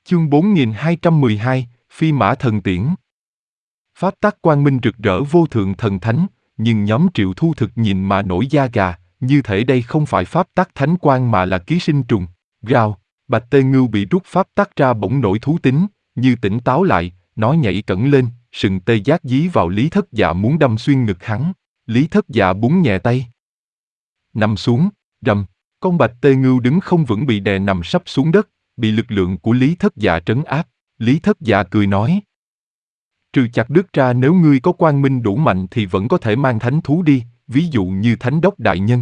Chương 4212, Phi mã thần tiễn. Pháp tắc quang minh rực rỡ vô thượng thần thánh, nhưng nhóm Triệu Thu Thực nhìn mà nổi da gà, như thể đây không phải pháp tắc thánh quang mà là ký sinh trùng. Gào, Bạch Tê Ngưu bị rút pháp tắc ra bỗng nổi thú tính, như tỉnh táo lại, nó nhảy cẫng lên, sừng tê giác dí vào Lý Thất Dạ muốn đâm xuyên ngực hắn. Lý Thất Dạ búng nhẹ tay. Nằm xuống, rầm, con Bạch Tê Ngưu đứng không vững bị đè nằm sấp xuống đất, bị lực lượng của Lý Thất Dạ trấn áp. Lý Thất Dạ cười nói: trừ chặt đứt ra, nếu ngươi có quang minh đủ mạnh thì vẫn có thể mang thánh thú đi, ví dụ như Thánh Đốc đại nhân.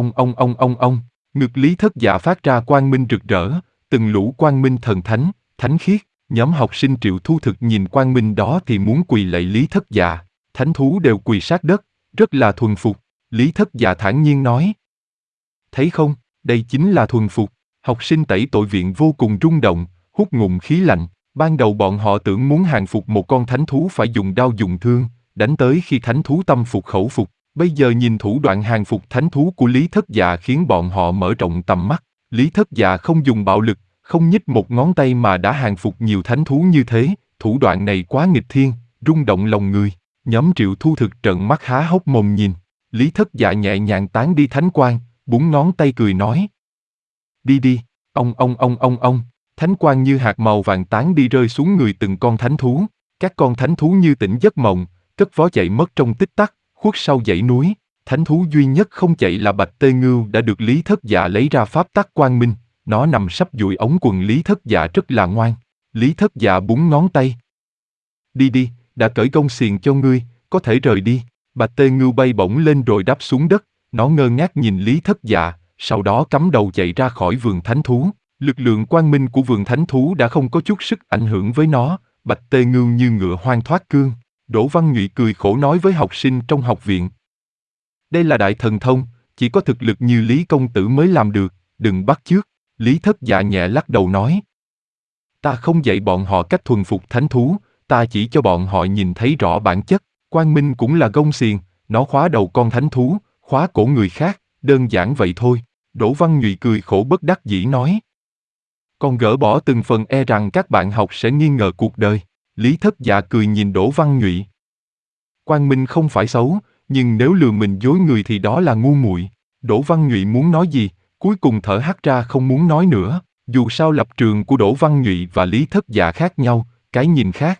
Ông, ngực Lý Thất Dạ phát ra quang minh rực rỡ, từng lũ quang minh thần thánh, thánh khiết. Nhóm học sinh Triệu Thu Thực nhìn quang minh đó thì muốn quỳ lạy Lý Thất Dạ, thánh thú đều quỳ sát đất, rất là thuần phục. Lý Thất Dạ thản nhiên nói: thấy không, đây chính là thuần phục. Học sinh tẩy tội viện vô cùng rung động, hút ngụm khí lạnh. Ban đầu bọn họ tưởng muốn hàng phục một con thánh thú phải dùng đao dùng thương, đánh tới khi thánh thú tâm phục khẩu phục. Bây giờ nhìn thủ đoạn hàng phục thánh thú của Lý Thất Dạ khiến bọn họ mở rộng tầm mắt. Lý Thất Dạ không dùng bạo lực, không nhích một ngón tay mà đã hàng phục nhiều thánh thú như thế, thủ đoạn này quá nghịch thiên, rung động lòng người. Nhóm Triệu Thu Thực trợn mắt há hốc mồm nhìn. Lý Thất Dạ nhẹ nhàng tán đi thánh quang, búng ngón tay cười nói: đi đi. Ông. Thánh quang như hạt màu vàng tán đi rơi xuống người từng con thánh thú. Các con thánh thú như tỉnh giấc mộng, cất vó chạy mất trong tích tắc, khuất sau dãy núi. Thánh thú duy nhất không chạy là Bạch Tê Ngưu đã được Lý Thất Dạ lấy ra pháp tắc quang minh. Nó nằm sắp dụi ống quần Lý Thất Dạ rất là ngoan. Lý Thất Dạ búng ngón tay. đi đi, đã cởi gông xiềng cho ngươi, có thể rời đi. Bạch Tê Ngưu bay bổng lên rồi đáp xuống đất. Nó ngơ ngác nhìn Lý Thất Dạ, sau đó cắm đầu chạy ra khỏi vườn thánh thú. Lực lượng quang minh của vườn thánh thú đã không có chút sức ảnh hưởng với nó. Bạch Tê Ngưu như ngựa hoang thoát cương. Đỗ Văn Nhụy cười khổ nói với học sinh trong học viện: đây là đại thần thông, chỉ có thực lực như Lý công tử mới làm được, đừng bắt chước. Lý Thất Dạ nhẹ lắc đầu nói: ta không dạy bọn họ cách thuần phục thánh thú, ta chỉ cho bọn họ nhìn thấy rõ bản chất. Quang minh cũng là gông xiềng, nó khóa đầu con thánh thú, khóa cổ người khác, đơn giản vậy thôi. Đỗ Văn Nhụy cười khổ bất đắc dĩ nói: còn gỡ bỏ từng phần e rằng các bạn học sẽ nghi ngờ cuộc đời. Lý Thất Dạ cười nhìn Đỗ Văn Nhụy: quang minh không phải xấu, nhưng nếu lừa mình dối người thì đó là ngu muội. Đỗ Văn Nhụy muốn nói gì, cuối cùng thở hắt ra không muốn nói nữa. Dù sao lập trường của Đỗ Văn Nhụy và Lý Thất Dạ khác nhau, cái nhìn khác.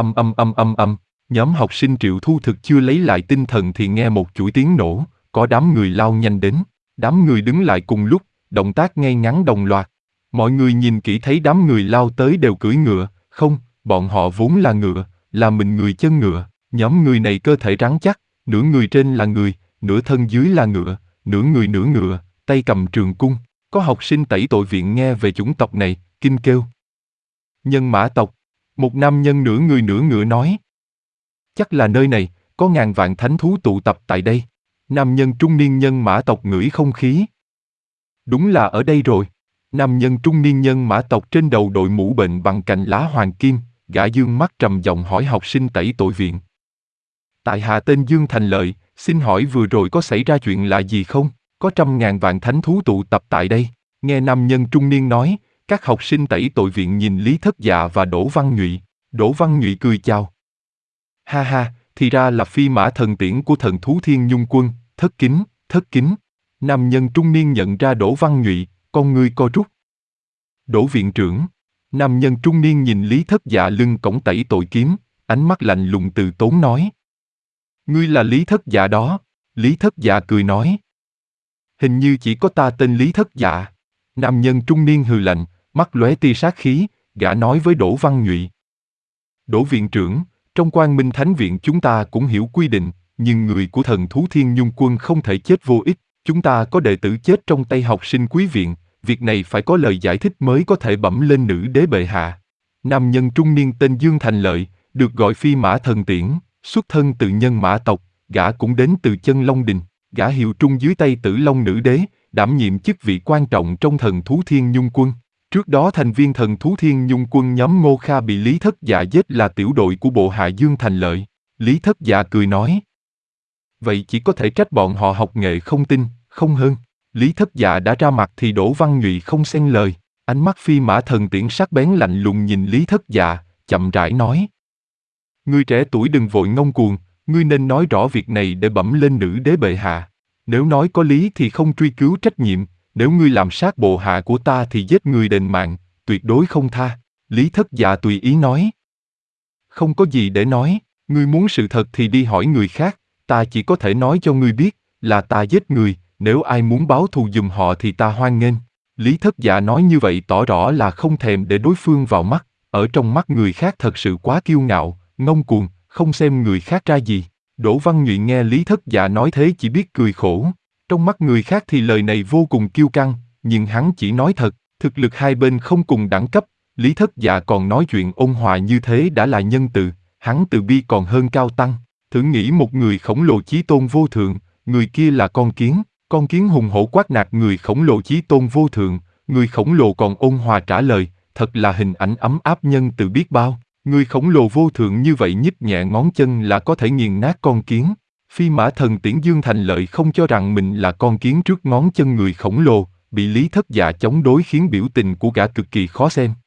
Âm. Nhóm học sinh Triệu Thu Thực chưa lấy lại tinh thần thì nghe một chuỗi tiếng nổ, có đám người lao nhanh đến. Đám người đứng lại cùng lúc, động tác ngay ngắn đồng loạt. Mọi người nhìn kỹ thấy đám người lao tới đều cưỡi ngựa, không, bọn họ vốn là ngựa, là mình người chân ngựa. Nhóm người này cơ thể rắn chắc, nửa người trên là người, nửa thân dưới là ngựa, nửa người nửa ngựa, tay cầm trường cung. Có học sinh tẩy tội viện nghe về chủng tộc này, kinh kêu: nhân mã tộc. Một nam nhân nửa người nửa ngựa nói: chắc là nơi này, có ngàn vạn thánh thú tụ tập tại đây. Nam nhân trung niên nhân mã tộc ngửi không khí: đúng là ở đây rồi. Nam nhân trung niên nhân mã tộc trên đầu đội mũ bệnh bằng cành lá hoàng kim, gã dương mắt trầm giọng hỏi học sinh tẩy tội viện: tại hạ tên Dương Thành Lợi, xin hỏi vừa rồi có xảy ra chuyện lạ gì không? Có trăm ngàn vạn thánh thú tụ tập tại đây. Nghe nam nhân trung niên nói, các học sinh tẩy tội viện nhìn Lý Thất Dạ và Đỗ Văn Nhụy. Đỗ Văn Nhụy cười chào: ha ha, thì ra là phi mã thần tiễn của thần thú Thiên Nhung Quân, thất kính. Nam nhân trung niên nhận ra Đỗ Văn Nhụy, con ngươi co rút. Đỗ viện trưởng. Nam nhân trung niên nhìn Lý Thất Dạ lưng cổng tẩy tội kiếm, ánh mắt lạnh lùng từ tốn nói: ngươi là Lý Thất Dạ đó. Lý Thất Dạ cười nói: hình như chỉ có ta tên Lý Thất Dạ. Nam nhân trung niên hừ lạnh, mắt lóe tia sát khí, gã nói với Đỗ Văn Nhụy: Đỗ viện trưởng, trong Quang Minh Thánh Viện chúng ta cũng hiểu quy định, nhưng người của thần thú Thiên Nhung Quân không thể chết vô ích. Chúng ta có đệ tử chết trong tay học sinh quý viện, việc này phải có lời giải thích mới có thể bẩm lên nữ đế bệ hạ. Nam nhân trung niên tên Dương Thành Lợi, được gọi phi mã thần tiễn, xuất thân từ nhân mã tộc, gã cũng đến từ Chân Long Đình. Gã hiệu trung dưới tay Tử Long nữ đế, đảm nhiệm chức vị quan trọng trong thần thú Thiên Nhung Quân. Trước đó thành viên thần thú Thiên Nhung Quân nhóm Ngô Kha bị Lý Thất Dạ giết là tiểu đội của bộ hạ Dương Thành Lợi. Lý Thất Dạ cười nói: vậy chỉ có thể trách bọn họ học nghệ không tinh, không hơn. Lý Thất Dạ đã ra mặt thì Đỗ Văn Nhụy không xen lời. Ánh mắt Phi Mã Thần Tiễn sắc bén lạnh lùng nhìn Lý Thất Dạ, chậm rãi nói. Ngươi trẻ tuổi đừng vội ngông cuồng, ngươi nên nói rõ việc này để bẩm lên nữ đế bệ hạ. Nếu nói có lý thì không truy cứu trách nhiệm, nếu ngươi làm sát bộ hạ của ta thì giết người đền mạng, tuyệt đối không tha. Lý Thất Dạ tùy ý nói. Không có gì để nói, ngươi muốn sự thật thì đi hỏi người khác, ta chỉ có thể nói cho ngươi biết, là ta giết người, nếu ai muốn báo thù giùm họ thì ta hoan nghênh. Lý Thất Dạ nói như vậy tỏ rõ là không thèm để đối phương vào mắt, ở trong mắt người khác thật sự quá kiêu ngạo, ngông cuồng, không xem người khác ra gì. Đỗ Văn Nhụy nghe Lý Thất Dạ nói thế chỉ biết cười khổ. Trong mắt người khác thì lời này vô cùng kiêu căng, nhưng hắn chỉ nói thật, thực lực hai bên không cùng đẳng cấp. Lý Thất Dạ còn nói chuyện ôn hòa như thế đã là nhân từ, hắn từ bi còn hơn cao tăng. Thử nghĩ một người khổng lồ chí tôn vô thượng, người kia là con kiến hùng hổ quát nạt người khổng lồ chí tôn vô thượng, người khổng lồ còn ôn hòa trả lời, thật là hình ảnh ấm áp nhân từ biết bao. Người khổng lồ vô thượng như vậy nhích nhẹ ngón chân là có thể nghiền nát con kiến. Phi Mã Thần Tiễn Dương Thành Lợi không cho rằng mình là con kiến trước ngón chân người khổng lồ, bị Lý Thất Dạ chống đối khiến biểu tình của gã cực kỳ khó xem.